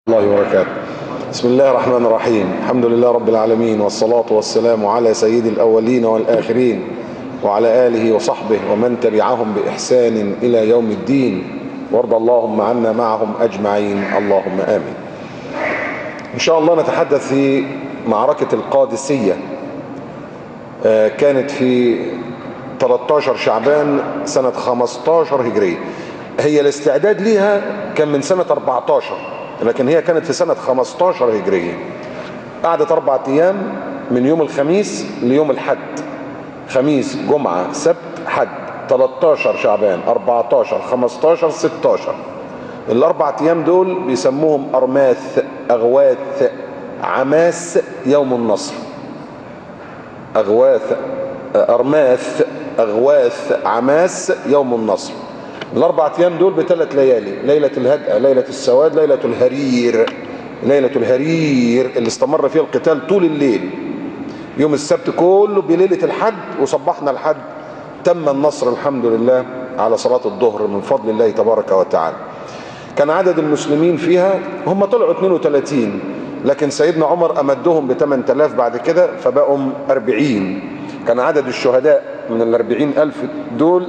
الله وبركاته. بسم الله الرحمن الرحيم. الحمد لله رب العالمين، والصلاة والسلام على سيد الأولين والآخرين وعلى آله وصحبه ومن تبعهم بإحسان إلى يوم الدين، وارض اللهم عنا معهم أجمعين، اللهم آمين. إن شاء الله نتحدث في معركة القادسية. كانت في 13 شعبان سنة 15 هجرية. هي الاستعداد ليها كان من سنة 14، لكن هي كانت في سنة 15 هجرية. قعدت 4 أيام من يوم الخميس ليوم الحد، خميس جمعة سبت حد، 13 شعبان 14 15 16. الأربع أيام دول بيسموهم أرماث أغواث عماس يوم النصر. أرماث أغواث عماس يوم النصر. الأربع أيام دول ب3 ليالي: ليلة الهدأة، ليلة السواد، ليلة الهرير. ليلة الهرير اللي استمر فيها القتال طول الليل. يوم السبت كله بليلة الحد، وصبحنا الحد تم النصر الحمد لله على صلاة الظهر من فضل الله تبارك وتعالى. كان عدد المسلمين فيها هم طلعوا 32، لكن سيدنا عمر أمدهم ب8000 بعد كده فبقوا 40. كان عدد الشهداء من 40,000 دول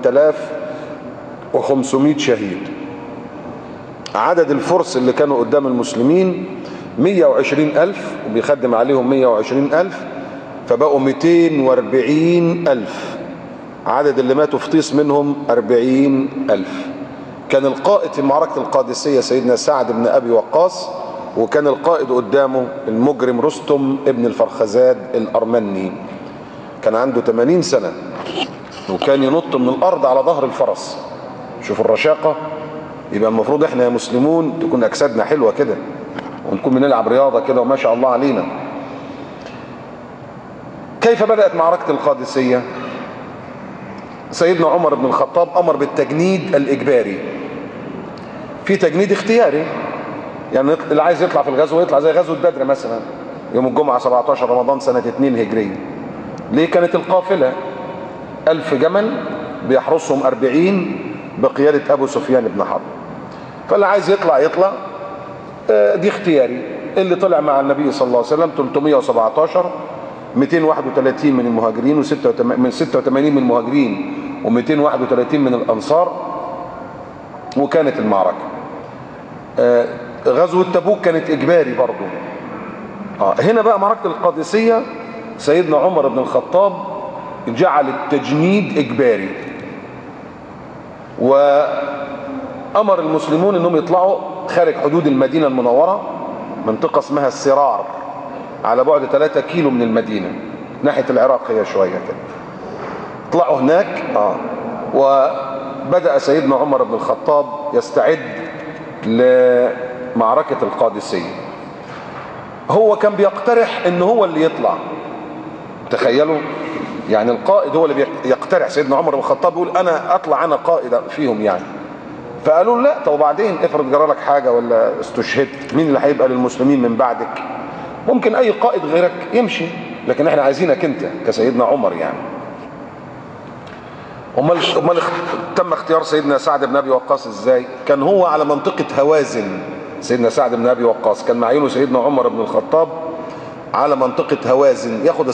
8500 شهيد. عدد الفرس اللي كانوا قدام المسلمين 120,000 وبيخدم عليهم 120,000 فبقوا 240,000. عدد اللي ماتوا في طيس منهم 40,000. كان القائد في معركة القادسية سيدنا سعد بن أبي وقاص، وكان القائد قدامه المجرم رستم ابن الفرخزاد الأرمني. كان عنده 80 سنة وكان ينط من الأرض على ظهر الفرس. شوفوا الرشاقة. يبقى المفروض احنا يا مسلمون تكون أجسادنا حلوة كده، ونكون بنلعب رياضة كده وما شاء الله علينا. كيف بدأت معركة القادسية؟ سيدنا عمر بن الخطاب أمر بالتجنيد الإجباري. في تجنيد اختياري، يعني اللي عايز يطلع في الغزو يطلع، زي غزوة بدر مثلا يوم الجمعة 17 رمضان سنة 2 هجرية. ليه؟ كانت القافلة 1000 جمل بيحرسهم 40 بقيادة أبو سفيان بن حرب. فاللي عايز يطلع يطلع، دي اختياري. اللي طلع مع النبي صلى الله عليه وسلم 317، 231 من المهاجرين و86 من المهاجرين و231 من الأنصار. وكانت المعركة غزوة تبوك كانت إجباري برضو. هنا بقى معركة القادسية سيدنا عمر بن الخطاب جعل التجنيد إجباري، وأمر المسلمون أنهم يطلعوا خارج حدود المدينة المنورة، منطقة اسمها السرار على بعد 3 كيلو من المدينة ناحية العراق هي شوية كده. طلعوا هناك وبدأ سيدنا عمر بن الخطاب يستعد لمعركة القادسية. هو كان بيقترح ان هو اللي يطلع. تخيلوا، يعني القائد هو اللي يقترح. سيدنا عمر بن الخطاب يقول انا اطلع، انا قائد فيهم يعني. فقالوا لا، طب وبعدين افرض جرى لك حاجة ولا استشهدت، مين اللي هيبقى للمسلمين من بعدك؟ ممكن اي قائد غيرك يمشي، لكن احنا عايزينك انت كسيدنا عمر يعني. امال تم اختيار سيدنا سعد بن ابي وقاص ازاي؟ كان هو على منطقة هوازن. سيدنا سعد بن ابي وقاص كان معينه سيدنا عمر بن الخطاب على منطقة هوازن ياخد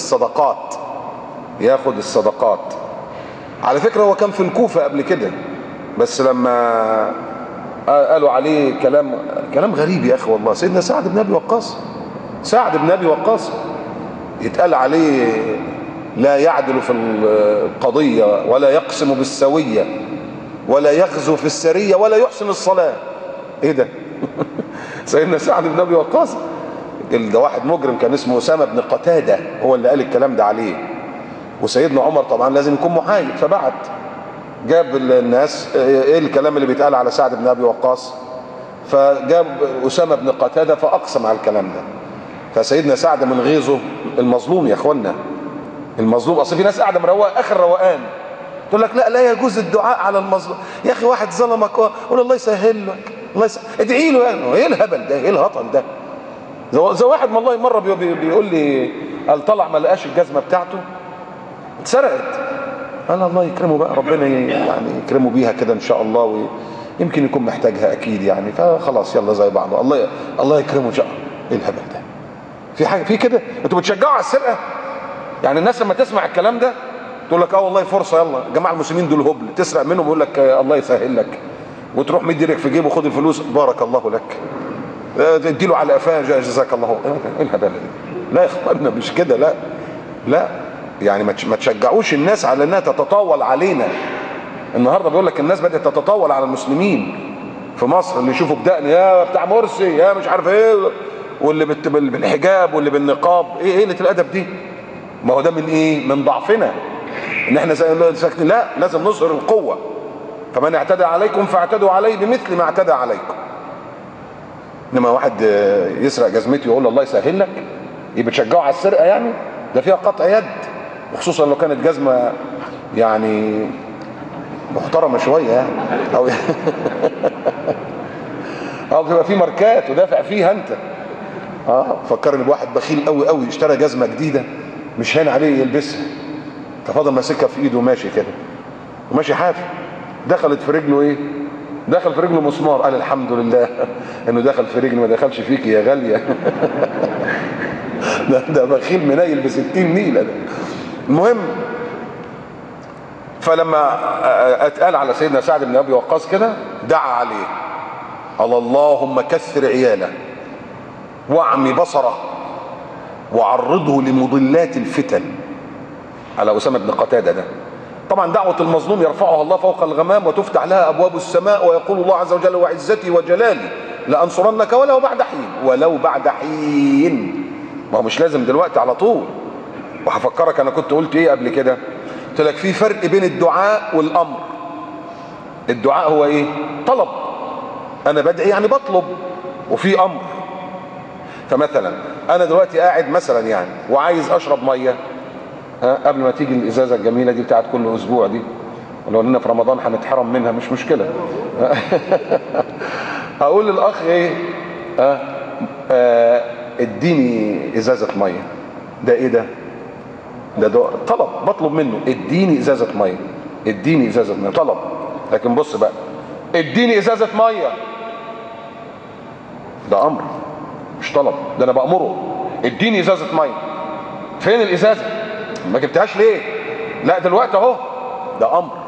الصدقات. على فكرة هو كان في الكوفة قبل كده، بس لما قالوا عليه كلام غريب يا اخي والله. سيدنا سعد بن ابي وقاص يتقال عليه لا يعدل في القضية، ولا يقسم بالسوية، ولا يغزو في السرية، ولا يحسن الصلاة. ايه ده؟ سيدنا سعد بن ابي وقاص ده واحد مجرم كان اسمه أسامة بن قتادة هو اللي قال الكلام ده عليه. وسيدنا عمر طبعا لازم يكون محايد، فبعت جاب الناس ايه الكلام اللي بيتقال على سعد بن ابي وقاص، فجاب أسامة بن قتادة فأقسم على الكلام ده. فسيدنا سعد من غيظه، المظلوم يا اخوانا، المظلوم. اصل في ناس قاعده مروقه اخر روقان تقول لك لا يجوز الدعاء على المظلوم. يا اخي واحد ظلمك قول الله يسهل لك، ادعي له. يعني ايه الهبل ده؟ ايه الهطل ده؟ زي واحد والله مره بيقول لي قال طلع ما لقاش الجزمه بتاعته اتسرقت. قال الله يكرمه بقى، ربنا يعني يكرمه بيها كده ان شاء الله يمكن يكون محتاجها اكيد يعني، فخلاص يلا زي بعض، الله يكرمه ان شاء الله. ايه الهبل ده؟ في حاجه في كده؟ انتوا بتشجعوا على السرقه؟ يعني الناس لما تسمع الكلام ده تقول لك والله فرصه، يلا الجماعه المسلمين دول هبل، تسرق منهم يقول لك الله يسهل لك، وتروح مدي ايدك في جيبه وخد الفلوس بارك الله لك، تديله على قفاه جزاك الله. ايه الهبل ده؟ لا يا اخوانا مش كده، لا لا، يعني ما تشجعوش الناس على انها تتطاول علينا. النهارده بيقول لك الناس بدات تتطاول على المسلمين في مصر، اللي يشوفوا بدقن يا بتاع مرسي يا مش عارف ايه، واللي بالحجاب واللي بالنقاب. ايه قله الادب دي؟ ما هو ده من ايه؟ من ضعفنا، ان احنا ساكتين. لا، لازم نظهر القوه. فمن اعتدى عليكم فاعتدوا عليه بمثل ما اعتدى عليكم. انما واحد يسرق جزمتي ويقول الله يسهل لك، يبقى بتشجعه على السرقه يعني؟ ده فيها قطع يد، وخصوصا لو كانت جزمه يعني محترمه شويه يعني، او تبقى في ماركات ودافع فيها انت. فكرني بواحد بخيل قوي قوي، اشترى جزمه جديده مش هين عليه يلبسها، ففضل ماسكها في ايده وماشي كده وماشي حافي، دخلت في رجله ايه؟ دخل في رجله مسمار، قال الحمد لله انه دخل في رجلي ما دخلش فيك يا غاليه. ده بخيل منيل ب 60 نيله ده. المهم، فلما اتقال على سيدنا سعد بن ابي وقاص كده دعا عليه، قال اللهم كثر عياله واعمي بصره وعرضه لمضلات الفتن، على اسامه بن قتاده ده. طبعا دعوه المظلوم يرفعها الله فوق الغمام وتفتح لها ابواب السماء، ويقول الله عز وجل وعزتي وجلالي لانصرنك ولو بعد حين، ولو بعد حين. ما هو مش لازم دلوقتي على طول. وهفكرك انا كنت قلت ايه قبل كده؟ قلت لك في فرق بين الدعاء والامر. الدعاء هو ايه؟ طلب، انا بدعي يعني بطلب، وفي امر. فمثلا انا دلوقتي قاعد مثلا يعني وعايز اشرب ميه، قبل ما تيجي الازازه الجميله دي بتاعت كل اسبوع دي، ولو اننا في رمضان هنتحرم منها مش مشكله. اقول للاخ ايه؟ اديني ازازه ميه. ده ايه ده؟ ده طلب، بطلب منه اديني ازازه ميه، اديني ازازه ميه، طلب. لكن بص بقى، اديني ازازه ميه ده امر مش طلب، ده انا بامره. اديني ازازه ميه، فين الازازه؟ ما جبتهاش ليه؟ لا دلوقتي اهو، ده امر.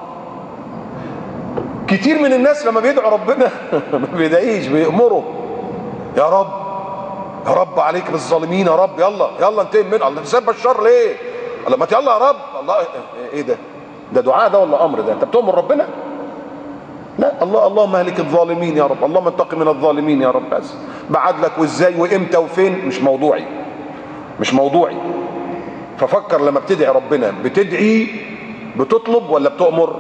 كتير من الناس لما بيدعوا ربنا ما بيدعيش، بيأمره. يا رب يا رب عليك بالظالمين يا رب، يلا انتهي منه. الله تسبب الشر ليه؟ الله ما يلا يا رب. الله ايه ده؟ ده دعاء ده ولا امر ده؟ انت بتؤمر ربنا؟ لا، اللهم اهلك الظالمين يا رب، اللهم انتقم من الظالمين يا رب. بس بعد لك وازاي وامتى وفين مش موضوعي، مش موضوعي. ففكر لما بتدعي ربنا، بتدعي بتطلب ولا بتؤمر؟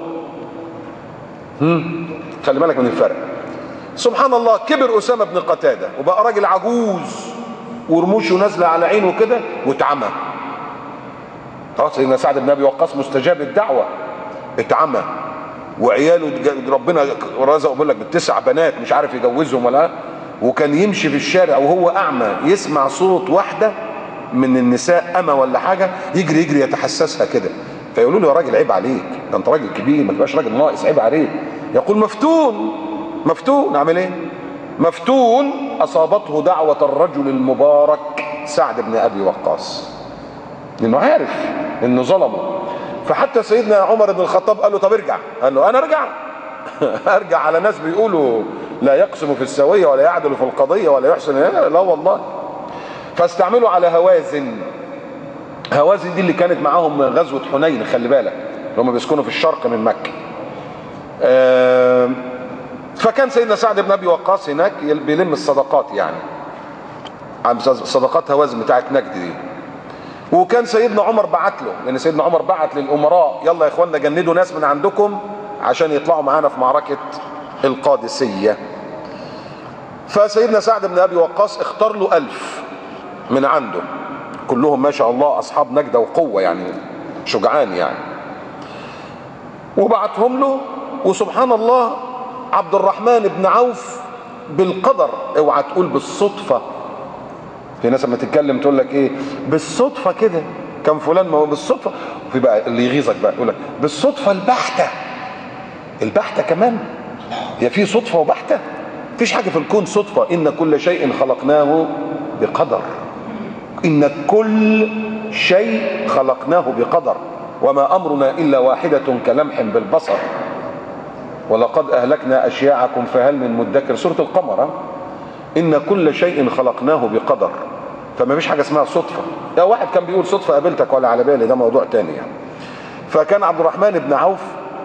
خلي بالك من الفرق. سبحان الله، كبر اسامه بن قتاده وبقى راجل عجوز ورموشه نازله على عينه كده واتعمى. خلاص سيدنا سعد بن ابي وقاص مستجاب الدعوه، اتعمى وعياله ربنا رزقه بيقول لك ب9 بنات مش عارف يجوزهم ولا. وكان يمشي في الشارع وهو اعمى يسمع صوت واحده من النساء اما ولا حاجه، يجري يجري يتحسسها كده، فيقولوا له يا راجل عيب عليك، ده انت راجل كبير ما تبقاش راجل ناقص، عيب عليك. يقول مفتون اعمل ايه؟ مفتون اصابته دعوه الرجل المبارك سعد بن ابي وقاص، لانه عارف انه ظلمه. فحتى سيدنا عمر بن الخطاب قال له طب ارجع. قال له انا ارجع؟ ارجع على ناس بيقولوا لا يقسم في السويه ولا يعدل في القضيه ولا يحسن؟ لا والله. فاستعملوا على هوازن. هوازن دي اللي كانت معاهم غزوه حنين، خلي بالك، اللي هم بيسكنوا في الشرق من مكه. فكان سيدنا سعد بن ابي وقاص هناك بيلم الصدقات، يعني صدقات هوازن بتاعت نجد دي. وكان سيدنا عمر بعت له، لان سيدنا عمر بعت للامراء يلا يا اخوانا جندوا ناس من عندكم عشان يطلعوا معانا في معركه القادسيه. فسيدنا سعد بن ابي وقاص اختار له 1000 من عنده، كلهم ما شاء الله اصحاب نجده وقوه يعني، شجعان يعني. وبعتهم له. وسبحان الله عبد الرحمن بن عوف بالقدر، اوعى تقول بالصدفه. في ناس لما تتكلم تقول لك ايه بالصدفه كده كان فلان، ما هو بالصدفه. في بقى اللي يغيظك بقى يقول لك بالصدفه البحته. البحته كمان؟ هي في صدفة بحتة؟ مفيش حاجة في الكون صدفة. إن كل شيء خلقناه بقدر. إن كل شيء خلقناه بقدر، وما أمرنا إلا واحدة كلمح بالبصر، ولقد أهلكنا أشياعكم فهل من مدكر. سورة القمر. إن كل شيء خلقناه بقدر. فما فيش حاجة اسمها صدفة. يا واحد كان بيقول صدفة قابلتك ولا على بالي، ده موضوع تاني يعني. فكان عبد الرحمن بن عوف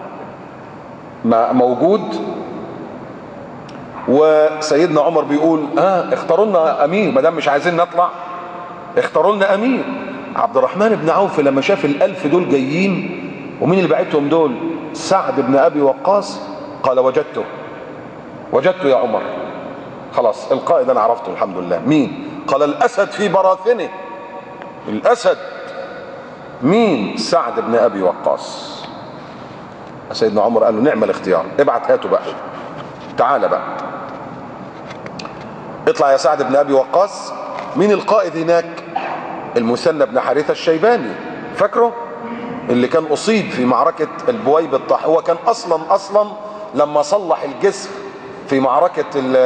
موجود، وسيدنا عمر بيقول اختاروا لنا امير، ما دام مش عايزين نطلع اختاروا لنا امير. عبد الرحمن بن عوف لما شاف ال1000 دول جايين، ومين اللي بعتهم دول؟ سعد بن ابي وقاص. قال وجدته يا عمر، خلاص القائد انا عرفته الحمد لله. مين؟ قال الاسد في براثنه. الاسد مين؟ سعد بن ابي وقاص. سيدنا عمر قال له نعم الاختيار، ابعت هاته بقى، تعالى بقى اطلع يا سعد بن ابي وقاص. مين القائد هناك؟ المثنى بن حارثة الشيباني، فاكره؟ اللي كان اصيب في معركة البويب الطاحنة. هو كان اصلا لما صلح الجسر في معركة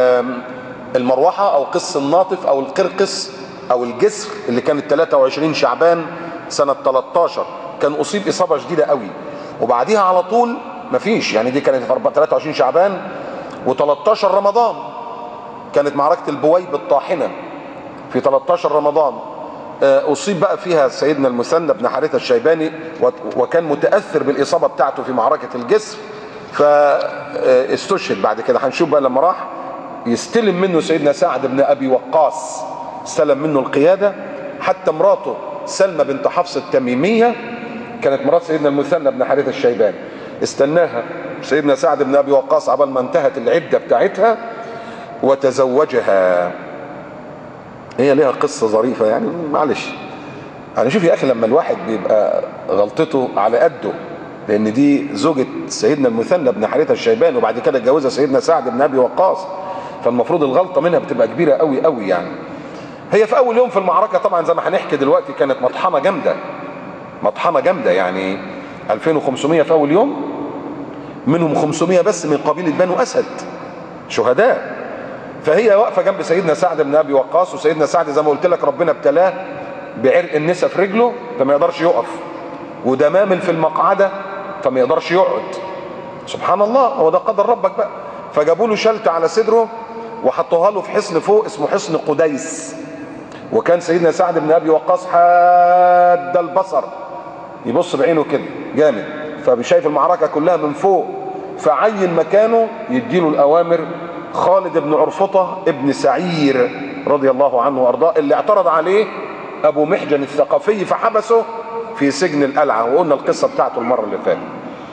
المروحة او قس الناطف او القرقس او الجسر اللي كانت 23 شعبان سنة 13، كان اصيب اصابة شديدة قوي. وبعديها على طول مفيش، يعني دي كانت 23 شعبان و13 رمضان كانت معركة البويب الطاحنة في 13 رمضان. أصيب بقى فيها سيدنا المثنى بن حارثة الشيباني، وكان متأثر بالإصابة بتاعته في معركة الجسر، فاستشهد بعد كده. هنشوف بقى لما راح يستلم منه سيدنا سعد بن أبي وقاص، استلم منه القيادة. حتى مراته سلمى بنت حفص التميمية كانت مرات سيدنا المثنى بن حارثة الشيباني، استناها سيدنا سعد بن أبي وقاص عبال ما انتهت العدة بتاعتها وتزوجها. هي ليها قصة ظريفة يعني، معلش. يعني شوف يا أخي، لما الواحد بيبقى غلطته على قده، لأن دي زوجة سيدنا المثنى بن حارثة الشيباني وبعد كده اتجوزها سيدنا سعد بن أبي وقاص، فالمفروض الغلطة منها بتبقى كبيرة قوي قوي يعني. هي في أول يوم في المعركة طبعا زي ما هنحكي دلوقتي كانت مطحنة جامدة يعني 2500 في أول يوم، منهم 500 بس من قبيلة بنو أسد شهداء. فهي واقفة جنب سيدنا سعد بن أبي وقاص، وسيدنا سعد زي ما قلت لك ربنا ابتلاه بعرق النسا في رجله فما يقدرش يقف، ودمامل في المقعدة فما يقدرش يقعد. سبحان الله، هو ده قدر ربك بقى. فجابوا له شلتة على صدره وحطوها له في حصن فوق اسمه حصن قديس. وكان سيدنا سعد بن أبي وقاص حاد البصر، يبص بعينه كده جامد، فبيشايف المعركة كلها من فوق. فعين مكانه يديله الأوامر خالد بن عرفطة ابن سعير رضي الله عنه وارضاه، اللي اعترض عليه ابو محجن الثقفي فحبسه في سجن القلعة، وقلنا القصة بتاعته المرة اللي فاتت.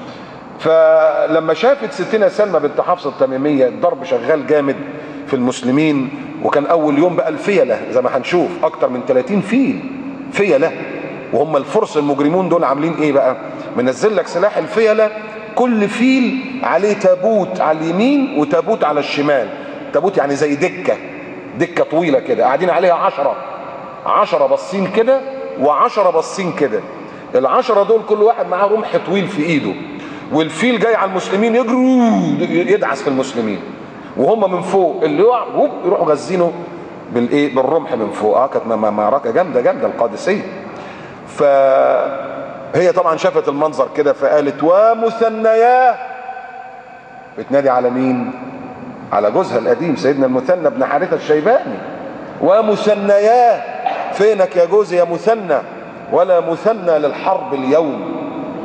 فلما شافت ستنا سلمى بنت حفص التميمية الضرب شغال جامد في المسلمين، وكان اول يوم بقى الفيلة زي ما هنشوف اكتر من 30 فيلة، وهم الفرس المجرمون دول عاملين ايه بقى؟ منزل لك سلاح الفيلة، كل فيل عليه تابوت على اليمين وتابوت على الشمال. تابوت يعني زي دكة طويلة كده قاعدين عليها 10 باصين كده و10 باصين كده. ال10 دول كل واحد معاه رمح طويل في ايده، والفيل جاي على المسلمين يجروا يدعس في المسلمين، وهم من فوق اللي يقع يروحوا غزينه بالرمح من فوق. كانت معركة جامدة القادسية. فهي طبعا شافت المنظر كده فقالت ومثنياه، بتنادي على مين؟ على جوزها القديم سيدنا المثنى بن حارثة الشيباني. ومثنياه، فينك يا جوزي يا مثنى؟ ولا مثنى للحرب اليوم.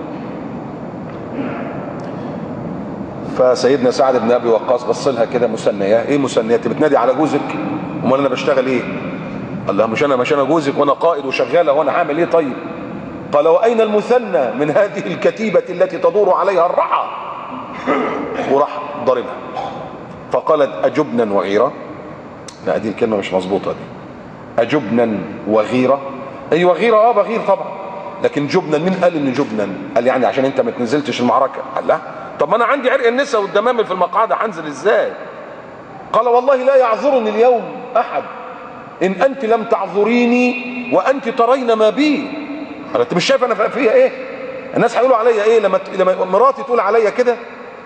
فسيدنا سعد بن ابي وقاص بص لها كده، مثنياه؟ ايه مثنياه؟ انت بتنادي على جوزك؟ امال انا بشتغل ايه؟ قال لها مش انا جوزك وانا قائد وشغاله، وانا هعمل ايه طيب؟ قال واين المثنى من هذه الكتيبة التي تدور عليها الرحى؟ وراح ضربها. فقالت أجبنا وغيرة. لا دي الكلمة مش مظبوطة دي. أجبنا وغيرة؟ أيوة غيرة، بغير طبعا، لكن جبنا، مين قال إن جبنا؟ قال يعني عشان أنت ما تنزلتش المعركة. قال لا، طب ما أنا عندي عرق النسا والدمامل في المقعدة، هنزل إزاي؟ قال والله لا يعذرني اليوم أحد إن أنت لم تعذريني وأنت ترين ما بي. قال أنت مش شايف أنا فيها إيه؟ الناس هيقولوا عليا إيه لما مراتي تقول عليا كده؟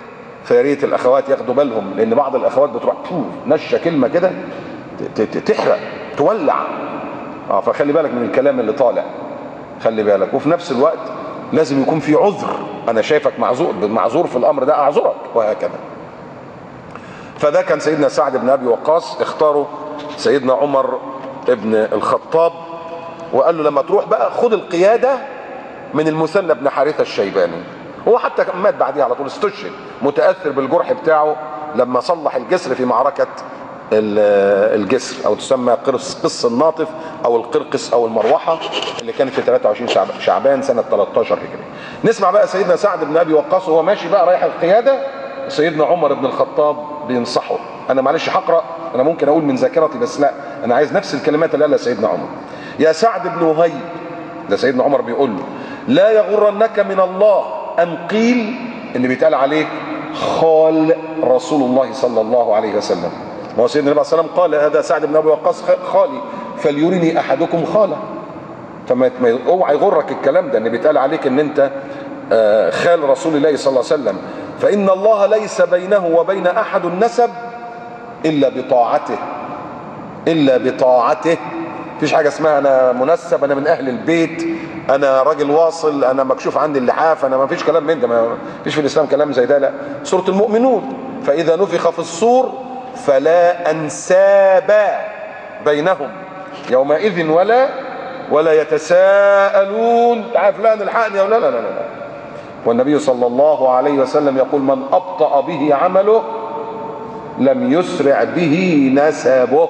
فيا ريت الاخوات ياخدوا بالهم، لان بعض الاخوات بتروح نشه كلمه كده تحرق تولع. فخلي بالك من الكلام اللي طالع، خلي بالك. وفي نفس الوقت لازم يكون في عذر، انا شايفك معذور في الامر ده، اعذرك، وهكذا. فده كان سيدنا سعد بن ابي وقاص. اختاروا سيدنا عمر ابن الخطاب وقال له لما تروح بقى خد القياده من المثنى بن حارثه الشيباني. هو حتى مات بعديه على طول، استشهد متاثر بالجرح بتاعه لما صلح الجسر في معركه الجسر، او تسمى قرص الناطف او القرقس او المروحه، اللي كانت في 23 شعبان سنه 13 هجري. نسمع بقى سيدنا سعد بن ابي وقاص وهو ماشي بقى رايح القياده، سيدنا عمر بن الخطاب بينصحه. انا معلش هقرا، انا ممكن اقول من ذاكرتي بس لا، انا عايز نفس الكلمات اللي قالها سيدنا عمر. يا سعد بن وهيب، ده سيدنا عمر بيقول له: لا يغرنك من الله ان قيل، اللي بيتقال عليك خال رسول الله صلى الله عليه وسلم. ما هو سيدنا النبي صلى الله عليه وسلم قال: هذا سعد بن ابي وقاص خالي فليرني احدكم خاله. فما اوعى يغرك الكلام ده، ان بيتقال عليك ان انت خال رسول الله صلى الله عليه وسلم. فان الله ليس بينه وبين احد النسب الا بطاعته، الا بطاعته. مفيش حاجه اسمها انا منسب، انا من اهل البيت، انا راجل واصل، انا مكشوف عندي اللحاف، انا ما فيش كلام من ده، ما فيش في الاسلام كلام زي ده. لا، سوره المؤمنون: فاذا نفخ في الصور فلا انساب بينهم يومئذ ولا يتساءلون. تعال فلان الحقني ولا لا لا لا. والنبي صلى الله عليه وسلم يقول: من ابطأ به عمله لم يسرع به نسبه.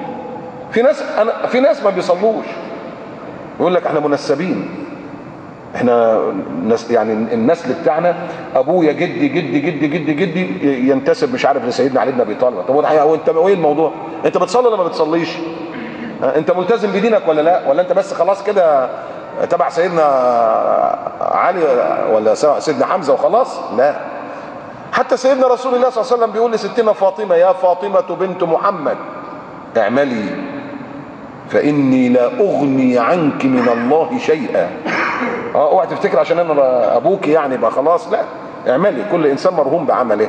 في ناس ما بيصلوش، يقول لك احنا منسبين، احنا يعني النسل بتاعنا ابويا جدي جدي جدي جدي جدي ينتسب مش عارف لسيدنا علي بن ابي طالب. طب هو انت ايه الموضوع؟ انت بتصلي ولا ما بتصليش؟ انت ملتزم بدينك ولا لا؟ ولا انت بس خلاص كده تبع سيدنا علي ولا سيدنا حمزه وخلاص؟ لا. حتى سيدنا رسول الله صلى الله عليه وسلم بيقول لستنا فاطمه: يا فاطمه بنت محمد اعملي فاني لا اغني عنك من الله شيئا. اوعى تفتكر عشان انا ابوك يعني بقى خلاص، لا، اعملي، كل انسان مرهون بعمله.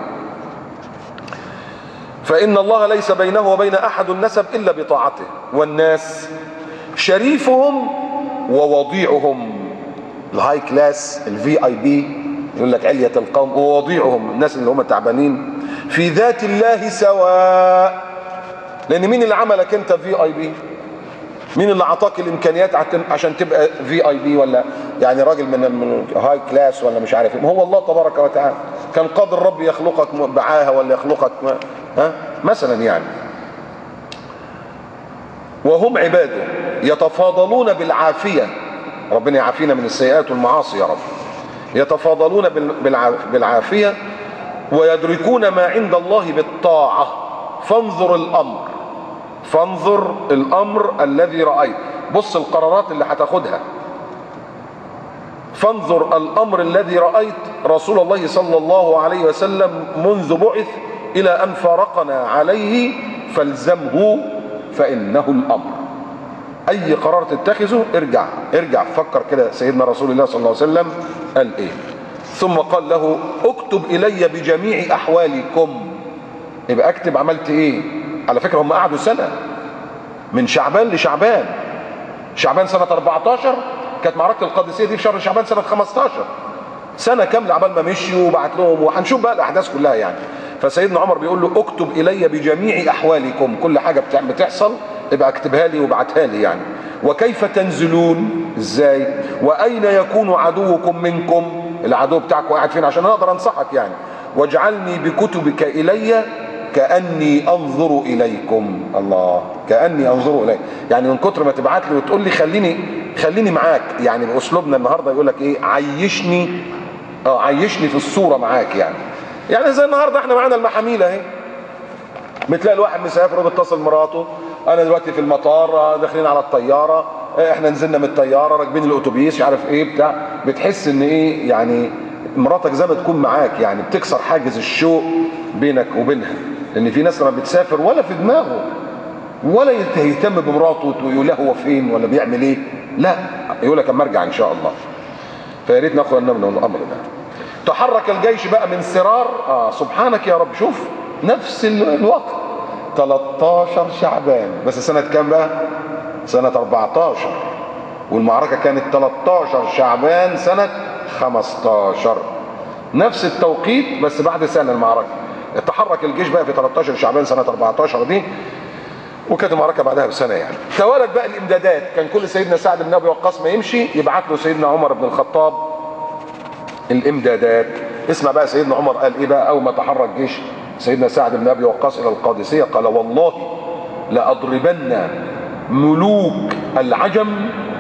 فان الله ليس بينه وبين احد النسب الا بطاعته. والناس شريفهم ووضيعهم، الهاي كلاس، الفي اي بي، يقول لك علية القوم، ووضيعهم الناس اللي هم تعبانين، في ذات الله سواء. لان مين اللي عملك انت في اي بي؟ مين اللي اعطاك الامكانيات عشان تبقى في اي بي، ولا يعني راجل من هاي كلاس ولا مش عارف ايه؟ ما هو الله تبارك وتعالى. كان قادر الرب يخلقك بعاهه ولا يخلقك مثلا يعني. وهم عباده يتفاضلون بالعافيه، ربنا يعافينا من السيئات والمعاصي يا رب. يتفاضلون بالعافيه ويدركون ما عند الله بالطاعه. فانظر الامر الذي رايت، بص القرارات اللي هتاخدها. فانظر الامر الذي رايت رسول الله صلى الله عليه وسلم منذ بعث الى ان فارقنا عليه فالزمه فانه الامر. اي قرار تتخذه ارجع فكر كده سيدنا رسول الله صلى الله عليه وسلم قال ايه. ثم قال له: اكتب الي بجميع احوالكم. يبقى اكتب عملت ايه. على فكره هم قعدوا سنه من شعبان لشعبان. شعبان سنه 14 كانت معركه القادسيه دي في شهر شعبان سنه 15، سنه كامله عبال ما مشيوا وبعت لهم، وهنشوف بقى الاحداث كلها يعني. فسيدنا عمر بيقول له: اكتب الي بجميع احوالكم، كل حاجه بتحصل ابقى اكتبها لي وابعتها لي يعني. وكيف تنزلون، ازاي، واين يكون عدوكم منكم، العدو بتاعك قاعد فين عشان اقدر انصحك يعني. واجعلني بكتبك الي كاني انظر اليكم. الله، كاني انظر اليك، يعني من كتر ما تبعت لي وتقول لي خليني معاك، يعني باسلوبنا النهارده يقول لك ايه، عيشني في الصوره معاك يعني زي النهارده احنا معانا المحاميل اهي، بتلاقي الواحد مسافر وبيتصل مراته: انا دلوقتي في المطار، داخلين على الطياره، احنا نزلنا من الطياره، راكبين الاتوبيس، مش عارف ايه بتاع. بتحس ان ايه يعني، مراتك زي ما تكون معاك يعني، بتكسر حاجز الشوق بينك وبينها. لان في ناس لما بتسافر ولا في دماغه ولا يهتم بمراته ويقول له هو فين ولا بيعمل ايه، لا، يقول لك اما ارجع ان شاء الله. فيا ريت ناخد بالنا من الامر ده. تحرك الجيش بقى من سرار، سبحانك يا رب، شوف نفس الوقت 13 شعبان، بس سنة كام بقى؟ سنة 14. والمعركة كانت 13 شعبان سنة 15، نفس التوقيت بس بعد سنة المعركة. تحرك الجيش بقى في 13 شعبان سنة 14 دي، وكانت المعركة بعدها بسنة يعني. توالت بقى الامدادات، كان كل سيدنا سعد بن ابي وقاص ما يمشي يبعت له سيدنا عمر بن الخطاب الامدادات. اسمع بقى سيدنا عمر قال ايه بقى اول ما تحرك جيش سيدنا سعد بن ابي وقاص الى القادسية؟ قال: والله لأضربن ملوك العجم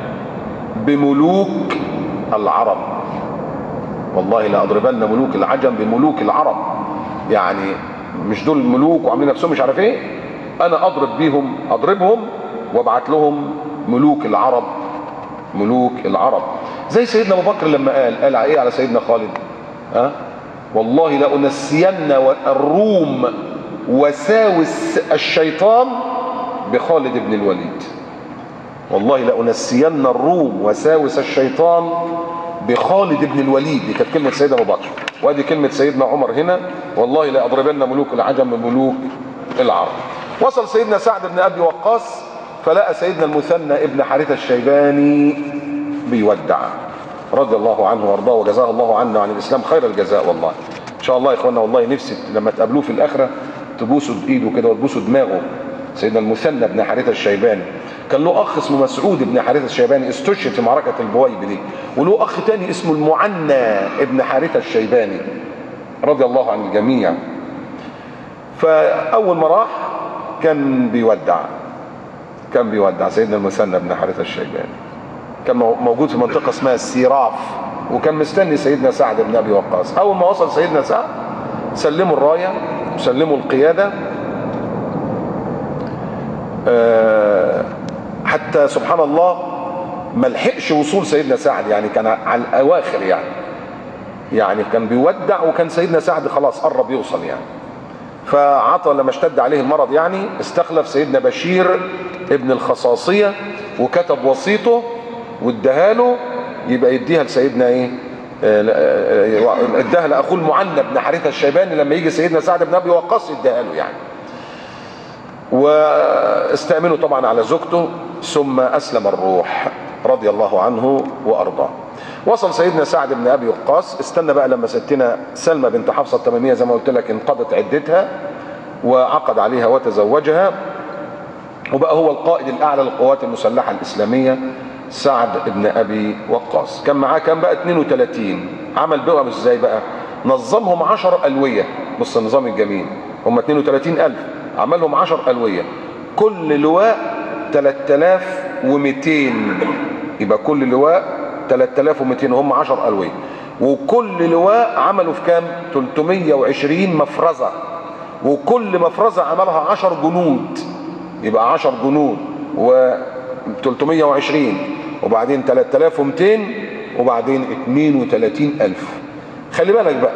بملوك العرب. والله لأضربن ملوك العجم بملوك العرب، يعني مش دول ملوك وعاملين نفسهم مش عارف ايه، انا اضربهم وابعت لهم ملوك العرب، ملوك العرب. زي سيدنا ابو بكر لما قال ايه على سيدنا خالد؟ والله لأنسين الروم وساوس الشيطان بخالد بن الوليد. والله لأنسين الروم وساوس الشيطان بخالد بن الوليد. دي كانت كلمة سيدنا ابو بكر، وادي كلمة سيدنا عمر هنا: والله لأضربن ملوك العجم بملوك العرب. وصل سيدنا سعد بن ابي وقاص فلقى سيدنا المثنى ابن حارثة الشيباني بيودع، رضي الله عنه وارضاه، وجزاه الله عنا وعن الاسلام خير الجزاء. والله ان شاء الله يا اخوانا، والله نفسي لما تقابلوه في الاخره تبوسوا بايده كده وتبوسوا دماغه. سيدنا المثنى بن حارثة الشيباني كان له اخ اسمه مسعود بن حارثة الشيباني، استشهد في معركه البويب دي، وله اخ تاني اسمه المعنى ابن حارثة الشيباني، رضي الله عن الجميع. فاول ما راح كان بيودع سيدنا المثنى بن حارثة الشيباني، كان موجود في منطقه اسمها السيراف، وكان مستني سيدنا سعد بن ابي وقاص. اول ما وصل سيدنا سعد سلموا الرايه وسلموا القياده، حتى سبحان الله ما لحقش وصول سيدنا سعد، يعني كان على الاواخر يعني كان بيودع، وكان سيدنا سعد خلاص قرب يوصل يعني. فعطى لما اشتد عليه المرض يعني استخلف سيدنا بشير ابن الخصاصيه وكتب وصيته واداها له، يبقى يديها لسيدنا ايه؟ اداها لاخوه المعنى بن حارثة الشيباني، لما يجي سيدنا سعد بن ابي وقاص يديها له يعني. واستأمنوا طبعا على زوجته، ثم اسلم الروح رضي الله عنه وارضاه. وصل سيدنا سعد بن ابي وقاص، استنى بقى لما ستنا سلمى بنت حفصه التميميه زي ما قلت لك انقضت عدتها، وعقد عليها وتزوجها، وبقى هو القائد الاعلى للقوات المسلحه الاسلاميه سعد بن ابي وقاص. كان معاه كام بقى؟ 32. عمل بقى ازاي بقى؟ نظمهم 10 ألوية. بص النظام الجميل، هم 32,000 عملهم 10 ألوية، كل لواء 3200، يبقى كل لواء 3200 هم 10 ألوية، وكل لواء عملوا في كام؟ 320 مفرزة، وكل مفرزة عملها 10 جنود، يبقى 10 جنود و 320 وبعدين 3200 وبعدين 32,000. خلي بالك بقى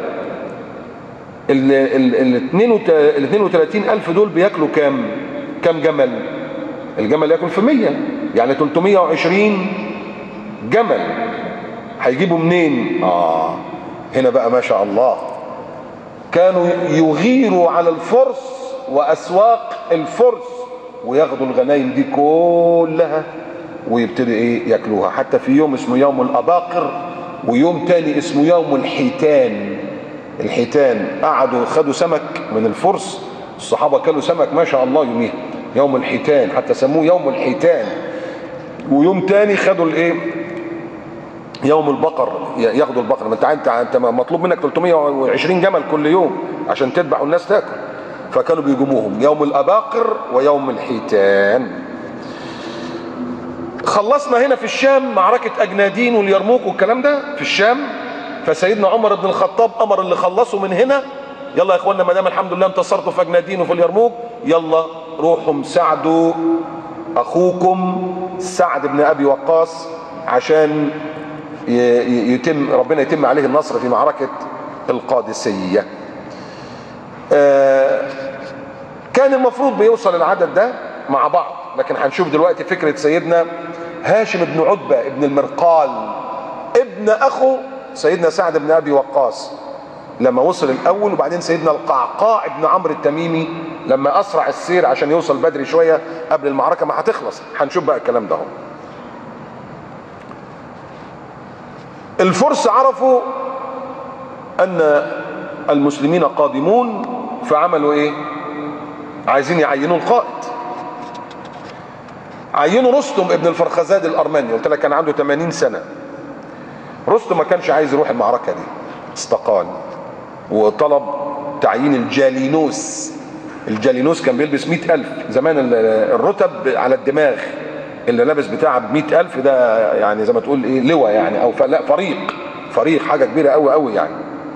ال 32,000 دول بياكلوا كام جمل؟ الجمل ياكل في 100، يعني 320 جمل هيجيبوا منين؟ هنا بقى ما شاء الله كانوا يغيروا على الفرس واسواق الفرس وياخدوا الغنايم دي كلها ويبتدي ايه؟ ياكلوها. حتى في يوم اسمه يوم الاباقر، ويوم تاني اسمه يوم الحيتان. الحيتان قعدوا خدوا سمك من الفرس، الصحابه كلوا سمك ما شاء الله يوميها، يوم الحيتان، حتى سموه يوم الحيتان. ويوم تاني خدوا الايه؟ يوم البقر، ياخدوا البقر. ما انت مطلوب منك 320 جمل كل يوم عشان تذبح والناس تاكل، فكانوا بيجيبوهم يوم الاباقر ويوم الحيتان. خلصنا هنا في الشام معركة أجنادين واليرموك والكلام ده في الشام. فسيدنا عمر بن الخطاب أمر اللي خلصوا من هنا: يلا يا إخوانا ما دام الحمد لله انتصرتوا في أجنادين وفي اليرموك، يلا روحوا ساعدوا أخوكم سعد بن أبي وقاص عشان ربنا يتم عليه النصر في معركة القادسية. كان المفروض بيوصل العدد ده مع بعض، لكن هنشوف دلوقتي فكرة سيدنا هاشم بن عتبة ابن المرقال ابن اخو سيدنا سعد بن ابي وقاص لما وصل الاول، وبعدين سيدنا القعقاع بن عمرو التميمي لما اسرع السير عشان يوصل بدري شويه قبل المعركه ما هتخلص. هنشوف بقى الكلام ده اهو. الفرس عرفوا ان المسلمين قادمون، فعملوا ايه؟ عايزين يعينوا القائد. عينوا رستم ابن الفرخزاد الارمني، قلت لك كان عنده 80 سنه. رستم ما كانش عايز يروح المعركه دي، استقال وطلب تعيين الجالينوس. الجالينوس كان بيلبس 100,000 زمان، الرتب على الدماغ، اللي لابس بتاعه ب 100,000 ده يعني زي ما تقول ايه لواء يعني، او لا فريق حاجه كبيره قوي قوي يعني.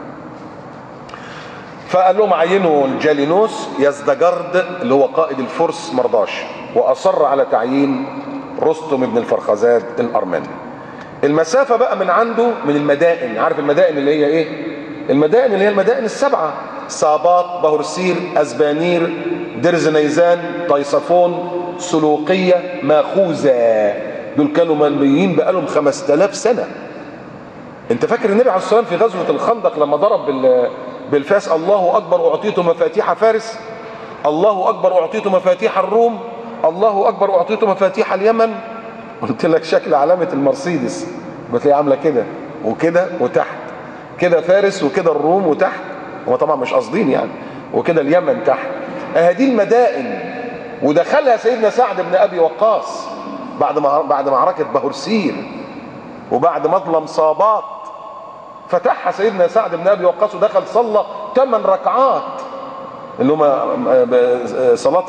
فقال لهم عينوا الجالينوس. يزدجرد اللي هو قائد الفرس مرضاش، واصر على تعيين رستم بن الفرخزاد الارمني. المسافه بقى من عنده من المدائن، عارف المدائن اللي هي ايه؟ المدائن اللي هي المدائن السبعه: صابات، بهرسير، اسبانير، درز نيزان، طيصفون، سلوقيه، ماخوذه. دول كانوا مبنيين بقالهم 5000 سنه. انت فاكر النبي عليه الصلاه والسلام في غزوه الخندق لما ضرب بالفاس: الله اكبر اعطيت مفاتيح فارس، الله اكبر اعطيت مفاتيح الروم، الله اكبر اعطيت مفاتيح اليمن. قلت لك شكل علامه المرسيدس بتلاقي عامله كده وكده وتحت، كده فارس وكده الروم وتحت، هو طبعا مش قاصدين يعني، وكده اليمن تحت. هذه المدائن ودخلها سيدنا سعد بن ابي وقاص بعد معركه بهرسير وبعد مظلم صابات. فتحها سيدنا سعد بن ابي وقاص ودخل صلى 8 ركعات اللي هم صلاه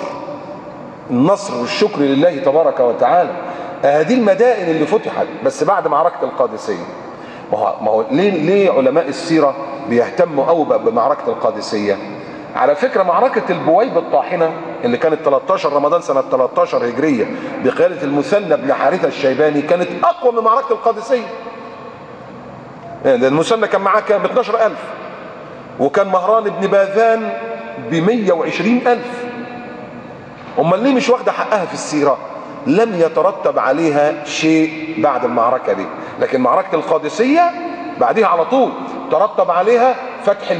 النصر والشكر لله تبارك وتعالى. هذه المدائن اللي فتحت بس بعد معركه القادسيه. ما هو ليه علماء السيره بيهتموا قوي بمعركه القادسيه؟ على فكره معركه البويب الطاحنه اللي كانت 13 رمضان سنه 13 هجريه بقياده المثنى بن حارثه الشيباني كانت اقوى من معركه القادسيه. يعني المثنى كان معاه كام؟ 12,000، وكان مهران بن باذان ب 120,000. امال ليه مش واخده حقها في السيره؟ لم يترتب عليها شيء بعد المعركه دي، لكن معركه القادسيه بعدها على طول ترتب عليها فتح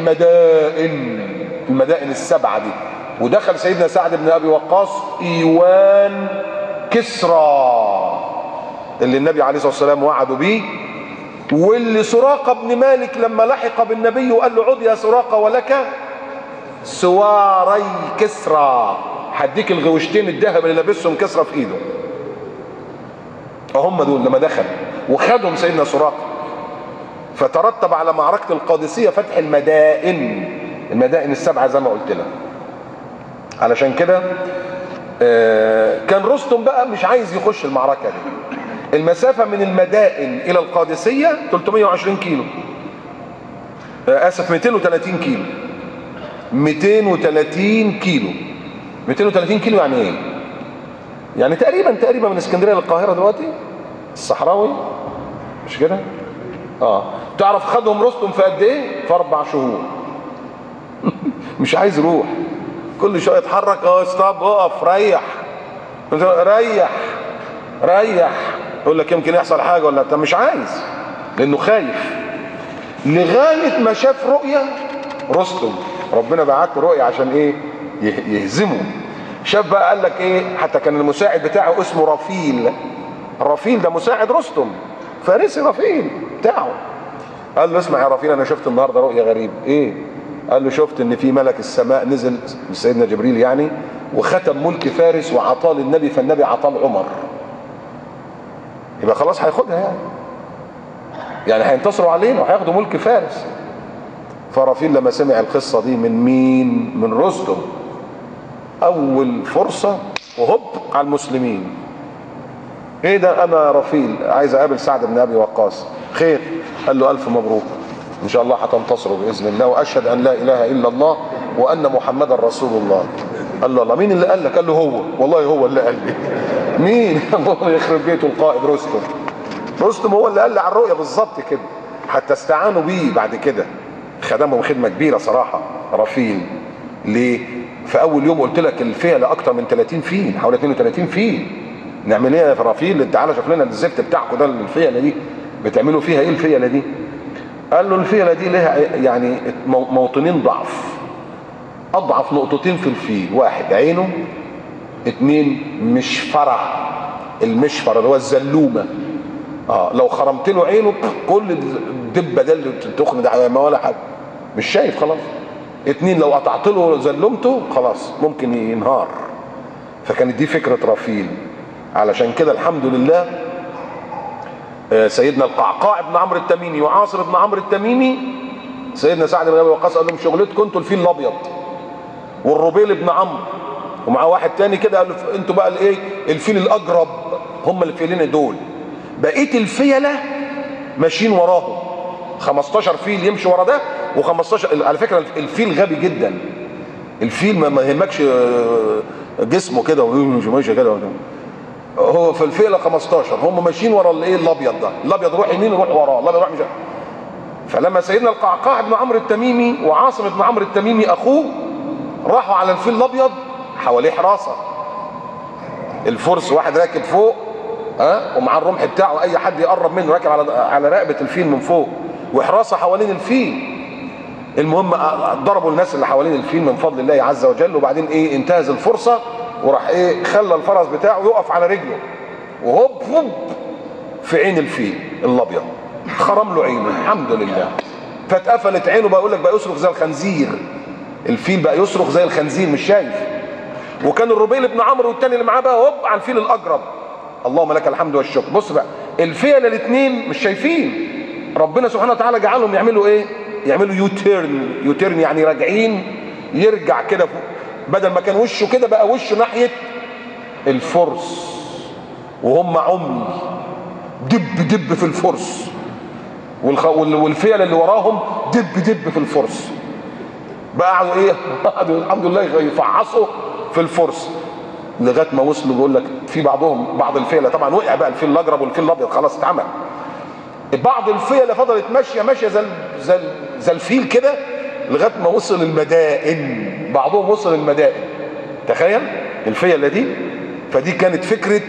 المدائن السبعه دي. ودخل سيدنا سعد بن ابي وقاص ايوان كسرى اللي النبي عليه الصلاه والسلام وعده بيه، واللي سراقه بن مالك لما لحق بالنبي وقال له: عد يا سراقه ولك سواري كسرى، هديك الغوشتين الذهب اللي لابسهم كسرى في ايده. هم دول لما دخل وخدهم سيدنا سراقه. فترتب على معركه القادسيه فتح المدائن السبعه زي ما قلت لك. علشان كده كان رستم بقى مش عايز يخش المعركه دي. المسافه من المدائن الى القادسيه 320 كيلو، اسف 230 كيلو. 230 كيلو 230 كيلو يعني ايه؟ يعني تقريبا من اسكندريه للقاهره دلوقتي الصحراوي، مش كده؟ تعرف خدهم رستم في قد ايه؟ في 4 شهور. مش عايز يروح، كل شويه يتحرك: ستوب، اقف، ريح. يقول لك يمكن يحصل حاجه ولا انت مش عايز، لانه خايف. لغايه ما شاف رؤيه رستم، ربنا بعت له رؤيه عشان ايه؟ يهزمه. شاف بقى قال لك ايه؟ حتى كان المساعد بتاعه اسمه رفيل ده مساعد رستم، فارسي رفيل بتاعه. قال له: اسمع يا رفيل، انا شفت النهارده رؤيه غريبه. ايه؟ قال له: شفت ان في ملك السماء نزل، سيدنا جبريل يعني، وختم ملك فارس وعطاه للنبي، فالنبي عطاه لعمر. يبقى خلاص هياخدها يعني هينتصروا علينا وهياخدوا ملك فارس. فرفيل لما سمع القصه دي من مين؟ من رستم. اول فرصه وهوب على المسلمين. ايه ده؟ انا رفيل عايز اقابل سعد بن ابي وقاص. خير؟ قال له: الف مبروك، ان شاء الله هتنتصروا باذن الله، واشهد ان لا اله الا الله وان محمدا رسول الله. قال له: الله، مين اللي قال لك؟ قال له: هو، والله هو اللي قال لي. مين؟ الله يخرب بيته القائد رستم هو اللي قال لي على الرؤيه بالظبط كده. حتى استعانوا بيه بعد كده، خدمهم خدمه كبيره صراحه رفيل. ليه؟ في اول يوم قلت لك الفيل اكتر من 30 فيل، حوالي 32 فيل. نعمل ايه يا رفيل؟ تعالى شوف لنا الزفت بتاعكم ده، الفيله دي بتعملوا فيها ايه؟ الفيله دي قال له الفيلة دي لها يعني موطنين ضعف، اضعف نقطتين في الفيل: واحد عينه، اتنين مشفرة، المشفر اللي هو الزلومة، لو خرمت له عينه كل الدبة ده اللي تخرج على ما ولا حاجة، مش شايف خلاص. اتنين لو قطعت له زلومته خلاص ممكن ينهار. فكانت دي فكرة رفيل. علشان كده الحمد لله سيدنا القعقاع بن عمرو التميمي وعاصر بن عمرو التميمي، سيدنا سعد بن ابي وقاص قال لهم شغلتكم انتوا الفيل الابيض، والربيل بن عمرو ومعاه واحد تاني كده قال له انتوا بقى الايه الفيل الاجرب، هم الفيلين دول، بقيه الفيله ماشيين وراهم. 15 فيل يمشي ورا ده، و15. على فكره الفيل غبي جدا، الفيل ما يهمكش جسمه كده وماشي كده، هو في الفيله 15 هم ماشيين ورا الايه الابيض ده، الابيض يروح يمين يروح وراه، الابيض يروح مش. فلما سيدنا القعقاع بن عمرو التميمي وعاصم بن عمرو التميمي اخوه راحوا على الفيل الابيض، حواليه حراسه، الفرس واحد راكب فوق ومع الرمح بتاعه، اي حد يقرب منه راكب على رقبه الفيل من فوق، وحراسه حوالين الفيل. المهم ضربوا الناس اللي حوالين الفيل من فضل الله عز وجل، وبعدين انتهز الفرصه وراح خلى الفرس بتاعه يقف على رجله، وهوب هوب في عين الفيل الابيض، خرم له عينه الحمد لله، فاتقفلت عينه. بقول لك بقى يصرخ زي الخنزير، الفيل بقى يصرخ زي الخنزير مش شايف. وكان الربيل بن عمرو والتاني اللي معاه بقى هوب على الفيل الاجرب، اللهم لك الحمد والشكر. بص بقى الفيله الاثنين مش شايفين، ربنا سبحانه وتعالى جعلهم يعملوا ايه؟ يعملوا يوتيرن يعني راجعين، يرجع كده بدل ما كان وشه كده بقى وشه ناحيه الفرس، وهم عمي دب في الفرس، والفيله اللي وراهم دب في الفرس. بقى قعدوا الحمد لله يفعصوا في الفرس لغايه ما وصلوا. بيقول لك في بعض الفيله طبعا وقع بقى، الفيل الاجرب والفيل الابيض خلاص اتعمل. بعض الفيله فضلت ماشيه زي الفيل كده لغايه ما وصل المدائن، بعضهم وصل المدائن. تخيل الفيله دي. فدي كانت فكره